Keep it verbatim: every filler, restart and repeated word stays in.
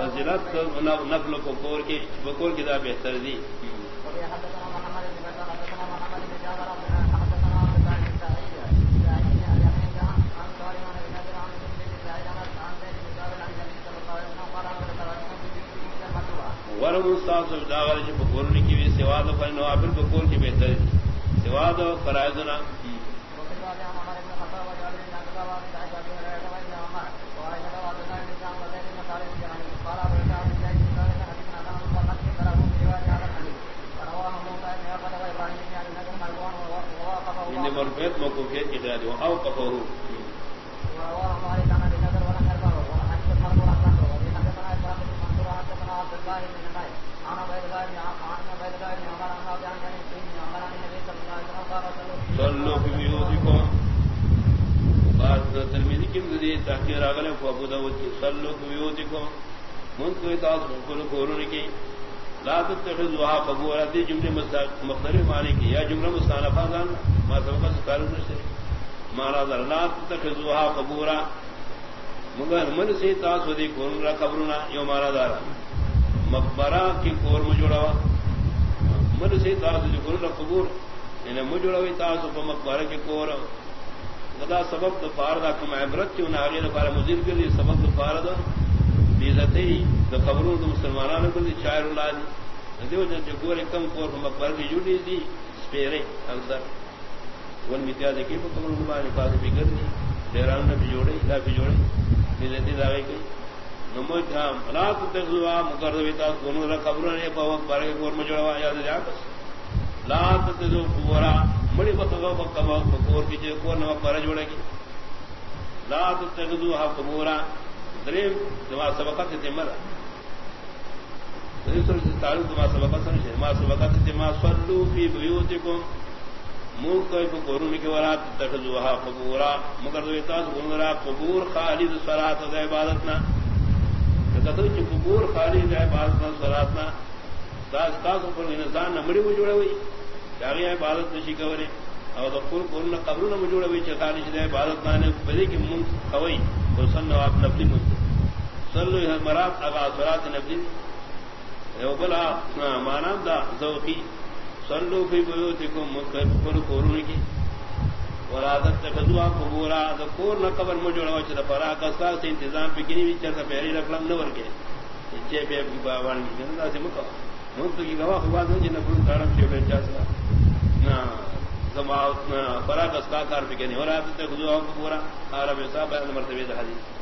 فضیلت نفل کو کور کی بکور کی دا بہتر دی. ورم استاذ داغر جو بکور کی بھی سواد و فن نوافل بکور کی بہتر دی. سواد و فرائضنا مرفیت موقوفیت کی خیال ہو او کفرو صلو فی بیوتکم بعد ترمذی کی مزید تحقیر آگلے کو ابو داود کی صلو فی بیوتکم منتقل تاثر کل قرون کی لا تتخذوها قبورا دی جملے مختلف معنی کی یا جملہ مستانفہ دان ما سبقہ سکارو نشتر مانا در لا تتخذوها قبورا مگر من سے تاثر دی قرون را قبرنا یو مانا دارا مقبرہ کی قور مجوڑا من سے تاثر دی قرون را قبور انہیں مجوڑوی تاثر پا مقبرہ کی قور دا سبب دا فاردا کم عبرت کی انہیں آگے دا فارا مزید کر دی سبب دا فاردا بیزتی دا قبرون دا مسلمانانو کل دی شاعر اللہ دی دیو جن جو کم کور مقبر کی جوڑی دی سپیرے اکثر ون میتیاز کی پا قبرون دبانی فاظر بھی کر دی دیران نے بھی جوڑے لا بھی جوڑے بیزتی داگئی کئی نموت ہاں لا تتخذوا مقردوی تاس کنو را قبرون اے پا مقبر کے کور مجوڑا یاد جاکس لا تتخذوا قبورا مڑی بطغو بقبا کور کی جو کور مقبر جوڑے گی لا تتخذوا قبورا دریم دما سبقت تمر دریم سر تعلق دما سبقت سر ما سبقت تما صلوا فی بیوتکم مو کوئی قرون کے ورات تخذوها قبورا مگر دو تاس گنرا قبور خالد صلات و عبادتنا کتو چ قبور خالد عبادتنا صلاتنا تاس تاس پر انسان نمڑی وہ جوڑے ہوئی چاہیے عبادت نشی کرے اور دخول قرون قبروں میں جوڑے ہوئی چخالد عبادتنا نے بڑی کی من خوئی تو سن آپ نبلی مجھے صلو مرات اگا صلات نبلی بلا مانا دا ذوقی صلو فی بیوتکم مکر قرون کی ورادت تخذوا قبورا دا کور نہ قبر مجھوڑا وچ دا فرا کسا سے انتظام پہ کنی بھی چرتا پہری رکھلم نور کے چے پہ باوان کی جندا سے مکا منت کی گواہ ہوا دو جن پر تارم چے پہ چاسا نا زما فرا کسا کار پہ کنی ورادت تخذوا قبورا عرب صاحب مرتبہ حدیث